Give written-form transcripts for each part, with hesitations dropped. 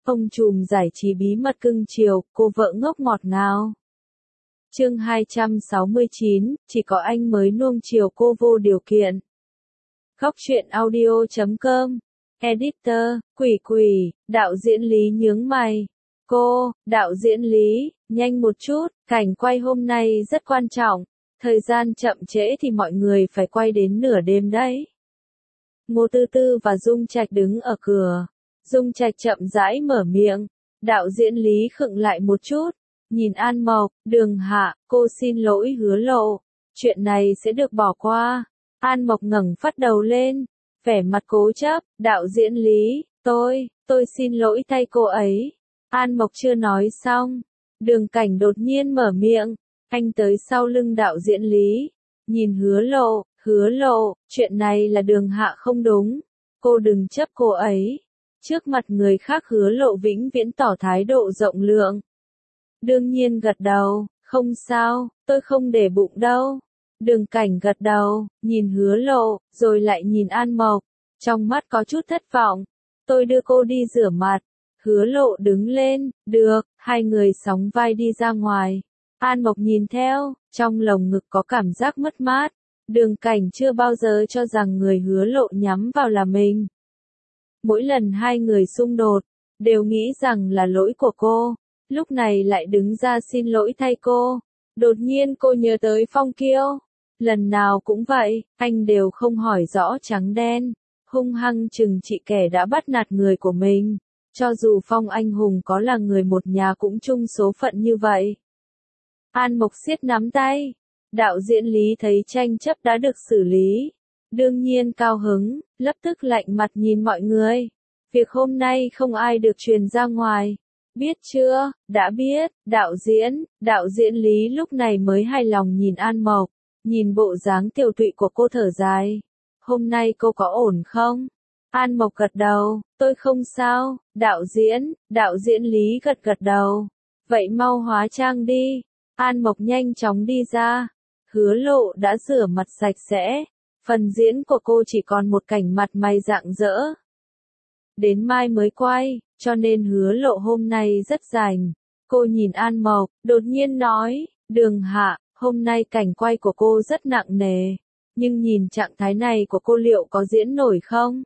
Ông trùm giải trí bí mật cưng chiều, cô vợ ngốc ngọt ngào. Chương 269, chỉ có anh mới nuông chiều cô vô điều kiện. Góc truyện audio.com. Editor, Quỷ, đạo diễn Lý nhướng mày. Cô, đạo diễn Lý, nhanh một chút, cảnh quay hôm nay rất quan trọng. Thời gian chậm trễ thì mọi người phải quay đến nửa đêm đấy. Ngô Tư Tư và Dung Trạch đứng ở cửa. Dung Trạch chậm rãi mở miệng. Đạo diễn Lý khựng lại một chút. Nhìn An Mộc, Đường Hạ, cô xin lỗi Hứa Lộ. Chuyện này sẽ được bỏ qua. An Mộc ngẩng phát đầu lên. Vẻ mặt cố chấp, đạo diễn Lý, tôi xin lỗi thay cô ấy. An Mộc chưa nói xong. Đường Cảnh đột nhiên mở miệng. Anh tới sau lưng đạo diễn Lý. Nhìn Hứa Lộ, chuyện này là Đường Hạ không đúng. Cô đừng chấp cô ấy. Trước mặt người khác Hứa Lộ vĩnh viễn tỏ thái độ rộng lượng. Đương nhiên gật đầu, không sao, tôi không để bụng đâu. Đường Cảnh gật đầu, nhìn Hứa Lộ, rồi lại nhìn An Mộc. Trong mắt có chút thất vọng. Tôi đưa cô đi rửa mặt. Hứa Lộ đứng lên, được, hai người sóng vai đi ra ngoài. An Mộc nhìn theo, trong lồng ngực có cảm giác mất mát. Đường Cảnh chưa bao giờ cho rằng người Hứa Lộ nhắm vào là mình. Mỗi lần hai người xung đột, đều nghĩ rằng là lỗi của cô, lúc này lại đứng ra xin lỗi thay cô. Đột nhiên cô nhớ tới Phong Kiêu. Lần nào cũng vậy, anh đều không hỏi rõ trắng đen, hung hăng trừng trị kẻ đã bắt nạt người của mình. Cho dù Phong anh hùng có là người một nhà cũng chung số phận như vậy. An Mộc siết nắm tay. Đạo diễn Lý thấy tranh chấp đã được xử lý. Đương nhiên cao hứng, lập tức lạnh mặt nhìn mọi người. Việc hôm nay không ai được truyền ra ngoài. Biết chưa, đã biết, đạo diễn Lý lúc này mới hài lòng nhìn An Mộc. Nhìn bộ dáng tiều tụy của cô thở dài. Hôm nay cô có ổn không? An Mộc gật đầu, tôi không sao, đạo diễn Lý gật đầu. Vậy mau hóa trang đi. An Mộc nhanh chóng đi ra. Hứa Lộ đã rửa mặt sạch sẽ. Phần diễn của cô chỉ còn một cảnh mặt mày rạng rỡ. Đến mai mới quay, cho nên Hứa Lộ hôm nay rất rảnh. Cô nhìn An Mộc, đột nhiên nói, Đường Hạ, hôm nay cảnh quay của cô rất nặng nề. Nhưng nhìn trạng thái này của cô liệu có diễn nổi không?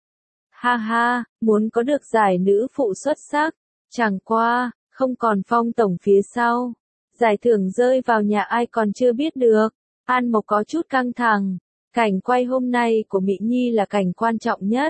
Ha ha, muốn có được giải nữ phụ xuất sắc. Chẳng qua, không còn Phong tổng phía sau. Giải thưởng rơi vào nhà ai còn chưa biết được. An Mộc có chút căng thẳng. Cảnh quay hôm nay của Mỹ Nhi là cảnh quan trọng nhất.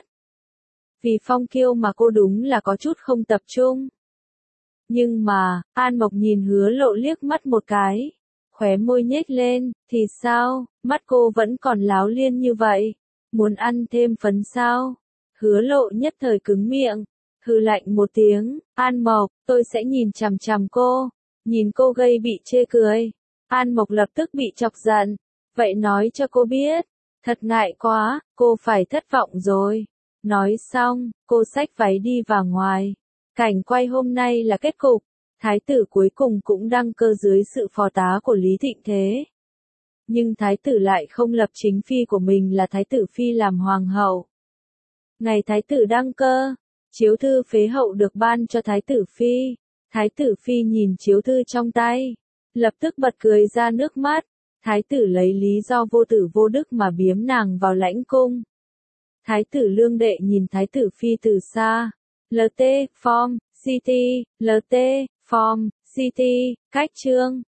Vì Phong Kiêu mà cô đúng là có chút không tập trung. Nhưng mà, An Mộc nhìn Hứa Lộ liếc mắt một cái. Khóe môi nhếch lên, thì sao, mắt cô vẫn còn láo liên như vậy. Muốn ăn thêm phấn sao? Hứa Lộ nhất thời cứng miệng. Hừ lạnh một tiếng, An Mộc, tôi sẽ nhìn chằm chằm cô. Nhìn cô gây bị chê cười. An Mộc lập tức bị chọc giận. Vậy nói cho cô biết. Thật ngại quá, cô phải thất vọng rồi. Nói xong, cô xách váy đi vào ngoài. Cảnh quay hôm nay là kết cục. Thái tử cuối cùng cũng đăng cơ dưới sự phò tá của Lý Thịnh Thế. Nhưng thái tử lại không lập chính phi của mình là thái tử phi làm hoàng hậu. Ngày thái tử đăng cơ, chiếu thư phế hậu được ban cho thái tử phi. Thái tử phi nhìn chiếu thư trong tay, lập tức bật cười ra nước mắt. Thái tử lấy lý do vô tử vô đức mà biếm nàng vào lãnh cung. Thái tử Lương Đệ nhìn thái tử phi từ xa. LT, Form, City, LT, Form, City, cách chương.